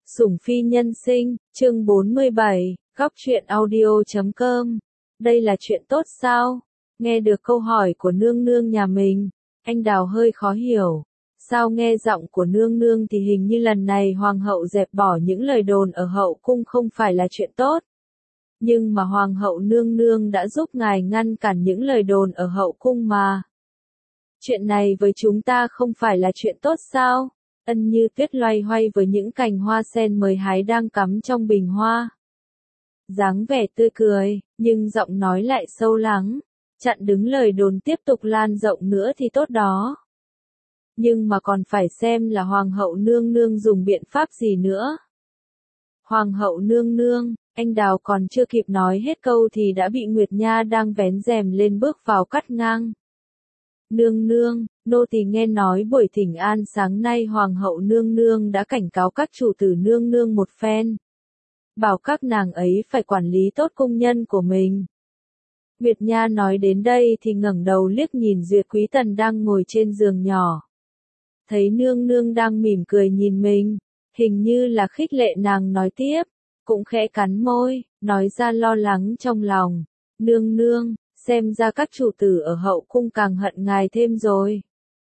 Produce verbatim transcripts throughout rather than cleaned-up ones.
Sủng phi nhân sinh, chương bốn mươi bảy, góc truyện audio chấm com. Đây là chuyện tốt sao? Nghe được câu hỏi của nương nương nhà mình, anh Đào hơi khó hiểu. Sao nghe giọng của nương nương thì hình như lần này hoàng hậu dẹp bỏ những lời đồn ở hậu cung không phải là chuyện tốt. Nhưng mà hoàng hậu nương nương đã giúp ngài ngăn cản những lời đồn ở hậu cung mà. Chuyện này với chúng ta không phải là chuyện tốt sao? Ân Như Tuyết loay hoay với những cành hoa sen mới hái đang cắm trong bình hoa. Dáng vẻ tươi cười, nhưng giọng nói lại sâu lắng, chặn đứng lời đồn tiếp tục lan rộng nữa thì tốt đó. Nhưng mà còn phải xem là hoàng hậu nương nương dùng biện pháp gì nữa. Hoàng hậu nương nương, anh Đào còn chưa kịp nói hết câu thì đã bị Nguyệt Nha đang vén rèm lên bước vào cắt ngang. Nương nương, nô tỳ nghe nói buổi thỉnh an sáng nay hoàng hậu nương nương đã cảnh cáo các chủ tử nương nương một phen. Bảo các nàng ấy phải quản lý tốt cung nhân của mình. Nguyệt Nha nói đến đây thì ngẩng đầu liếc nhìn Duyệt Quý Tần đang ngồi trên giường nhỏ. Thấy nương nương đang mỉm cười nhìn mình, hình như là khích lệ nàng nói tiếp, cũng khẽ cắn môi, nói ra lo lắng trong lòng. Nương nương, xem ra các chủ tử ở hậu cung càng hận ngài thêm rồi.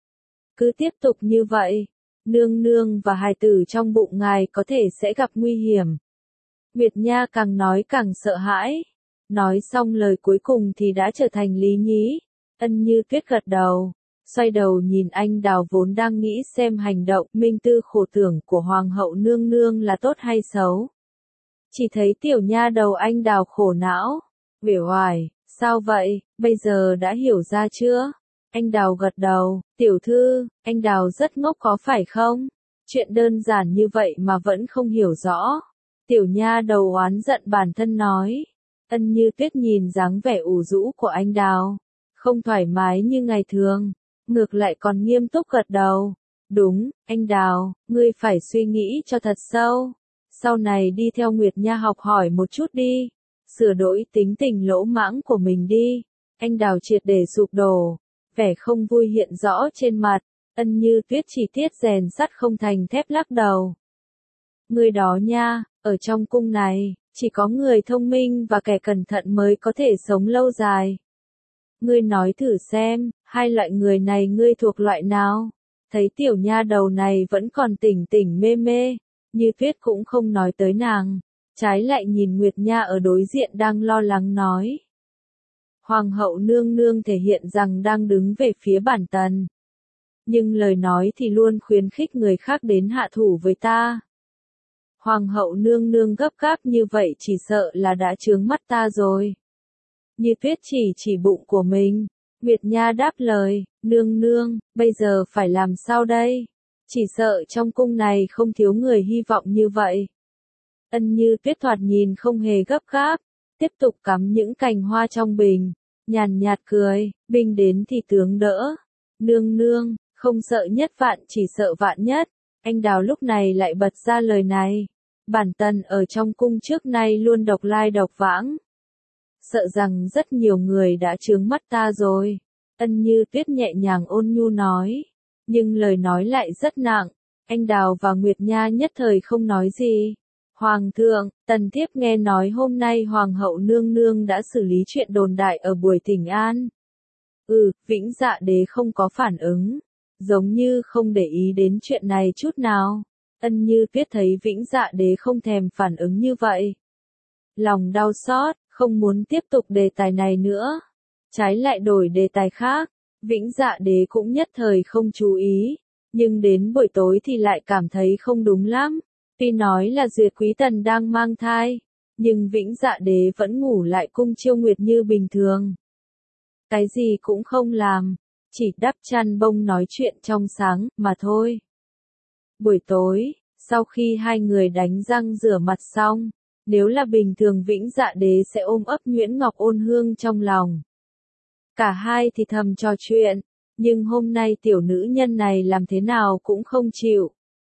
Cứ tiếp tục như vậy, nương nương và hài tử trong bụng ngài có thể sẽ gặp nguy hiểm. Nguyệt Nha càng nói càng sợ hãi. Nói xong lời cuối cùng thì đã trở thành lý nhí. Ân Như Tuyết gật đầu, xoay đầu nhìn anh Đào vốn đang nghĩ xem hành động minh tư khổ tưởng của hoàng hậu nương nương là tốt hay xấu. Chỉ thấy tiểu nha đầu anh Đào khổ não, uể oải. Sao vậy, bây giờ đã hiểu ra chưa? Anh Đào gật đầu, tiểu thư, anh Đào rất ngốc có phải không? Chuyện đơn giản như vậy mà vẫn không hiểu rõ. Tiểu nha đầu oán giận bản thân nói. Ân Như Tuyết nhìn dáng vẻ ủ rũ của anh Đào, không thoải mái như ngày thường, ngược lại còn nghiêm túc gật đầu. Đúng, anh Đào, ngươi phải suy nghĩ cho thật sâu. Sau này đi theo Nguyệt Nha học hỏi một chút đi. Sửa đổi tính tình lỗ mãng của mình đi. Anh Đào triệt để sụp đổ, vẻ không vui hiện rõ trên mặt. Ân Như Tuyết chỉ tiết rèn sắt không thành thép lắc đầu. Người đó nha, ở trong cung này, chỉ có người thông minh và kẻ cẩn thận mới có thể sống lâu dài. Ngươi nói thử xem, hai loại người này ngươi thuộc loại nào? Thấy tiểu nha đầu này vẫn còn tỉnh tỉnh mê mê, Như Tuyết cũng không nói tới nàng. Trái lại nhìn Nguyệt Nha ở đối diện đang lo lắng nói. Hoàng hậu nương nương thể hiện rằng đang đứng về phía bản tần. Nhưng lời nói thì luôn khuyến khích người khác đến hạ thủ với ta. Hoàng hậu nương nương gấp gáp như vậy chỉ sợ là đã chướng mắt ta rồi. Như Tuyết chỉ chỉ bụng của mình. Nguyệt Nha đáp lời, nương nương, bây giờ phải làm sao đây? Chỉ sợ trong cung này không thiếu người hy vọng như vậy. Ân Như Tuyết thoạt nhìn không hề gấp gáp, tiếp tục cắm những cành hoa trong bình, nhàn nhạt cười, bình đến thì tướng đỡ. Nương nương, không sợ nhất vạn chỉ sợ vạn nhất. Anh Đào lúc này lại bật ra lời này. Bản tần ở trong cung trước nay luôn độc lai độc vãng. Sợ rằng rất nhiều người đã chướng mắt ta rồi. Ân Như Tuyết nhẹ nhàng ôn nhu nói. Nhưng lời nói lại rất nặng. Anh Đào và Nguyệt Nha nhất thời không nói gì. Hoàng thượng, tần thiếp nghe nói hôm nay hoàng hậu nương nương đã xử lý chuyện đồn đại ở buổi thỉnh an. Ừ, Vĩnh Dạ Đế không có phản ứng, giống như không để ý đến chuyện này chút nào. Ân Như Tuyết thấy Vĩnh Dạ Đế không thèm phản ứng như vậy. Lòng đau xót, không muốn tiếp tục đề tài này nữa. Trái lại đổi đề tài khác, Vĩnh Dạ Đế cũng nhất thời không chú ý, nhưng đến buổi tối thì lại cảm thấy không đúng lắm. Tuy nói là Duyệt Quý Tần đang mang thai, nhưng Vĩnh Dạ Đế vẫn ngủ lại cung chiêu nguyệt như bình thường. Cái gì cũng không làm, chỉ đắp chăn bông nói chuyện trong sáng, mà thôi. Buổi tối, sau khi hai người đánh răng rửa mặt xong, nếu là bình thường Vĩnh Dạ Đế sẽ ôm ấp Nguyễn Ngọc Ôn Hương trong lòng. Cả hai thì thầm trò chuyện, nhưng hôm nay tiểu nữ nhân này làm thế nào cũng không chịu.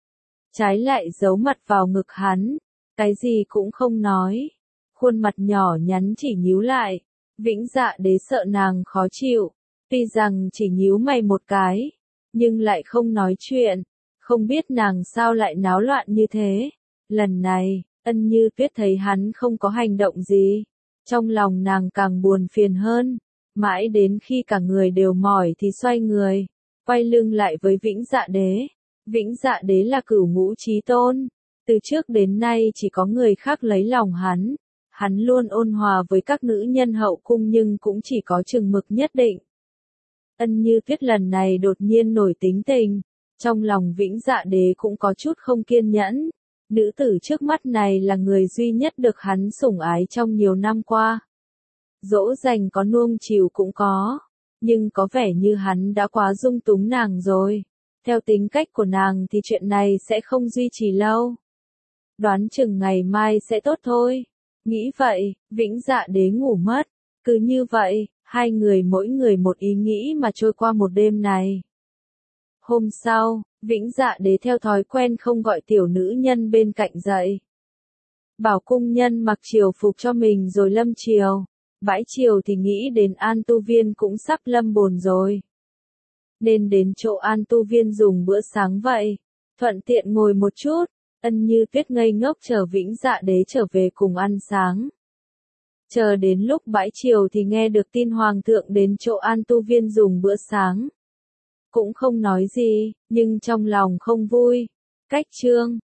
Trái lại giấu mặt vào ngực hắn, cái gì cũng không nói. Khuôn mặt nhỏ nhắn chỉ nhíu lại. Vĩnh Dạ Đế sợ nàng khó chịu, tuy rằng chỉ nhíu mày một cái, nhưng lại không nói chuyện. Không biết nàng sao lại náo loạn như thế. Lần này, Ân Như Tuyết thấy hắn không có hành động gì. Trong lòng nàng càng buồn phiền hơn. Mãi đến khi cả người đều mỏi thì xoay người, quay lưng lại với Vĩnh Dạ Đế. Vĩnh Dạ Đế là cửu ngũ chí tôn. Từ trước đến nay chỉ có người khác lấy lòng hắn. Hắn luôn ôn hòa với các nữ nhân hậu cung nhưng cũng chỉ có chừng mực nhất định. Ân Như Tuyết lần này đột nhiên nổi tính tình. Trong lòng Vĩnh Dạ Đế cũng có chút không kiên nhẫn. Nữ tử trước mắt này là người duy nhất được hắn sủng ái trong nhiều năm qua. Dỗ dành có nuông chiều cũng có. Nhưng có vẻ như hắn đã quá dung túng nàng rồi. Theo tính cách của nàng thì chuyện này sẽ không duy trì lâu. Đoán chừng ngày mai sẽ tốt thôi. Nghĩ vậy, Vĩnh Dạ Đế ngủ mất. Cứ như vậy, hai người mỗi người một ý nghĩ mà trôi qua một đêm này. Hôm sau, Vĩnh Dạ Đế theo thói quen không gọi tiểu nữ nhân bên cạnh dậy. Bảo cung nhân mặc triều phục cho mình rồi lâm triều. Bãi triều thì nghĩ đến An Tu Viên cũng sắp lâm bồn rồi. Nên đến chỗ An Tu Viên dùng bữa sáng vậy. Thuận tiện ngồi một chút. Ân Như Tuyết ngây ngốc chờ Vĩnh Dạ Đế trở về cùng ăn sáng. Chờ đến lúc bãi chiều thì nghe được tin Hoàng thượng đến chỗ An Tu Viên dùng bữa sáng. Cũng không nói gì, nhưng trong lòng không vui. Cách chương